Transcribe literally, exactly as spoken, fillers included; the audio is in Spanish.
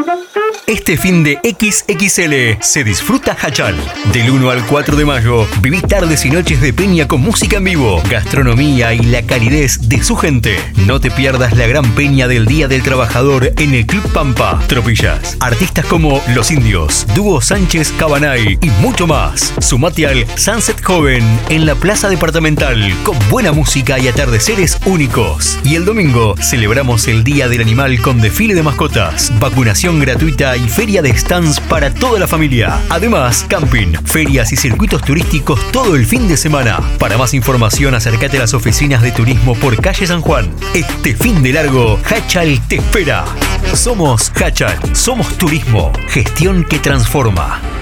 Este fin de equis equis ele se disfruta Hachal. Del uno al cuatro de mayo, viví tardes y noches de peña con música en vivo, gastronomía y la calidez de su gente. No te pierdas la gran peña del Día del Trabajador en el Club Pampa, Tropillas. Artistas como Los Indios, Dúo Sánchez Cabanay y mucho más. Sumate al Sunset Joven en la Plaza Departamental con buena música y atardeceres únicos. Y el domingo celebramos el Día del Animal con desfile de mascotas, vacunación gratuita y feria de stands para toda la familia. Además, camping, ferias y circuitos turísticos todo el fin de semana. Para más información, acércate a las oficinas de turismo por calle San Juan. Este fin de largo, Hachal te espera. Somos Hachal, somos turismo, gestión que transforma.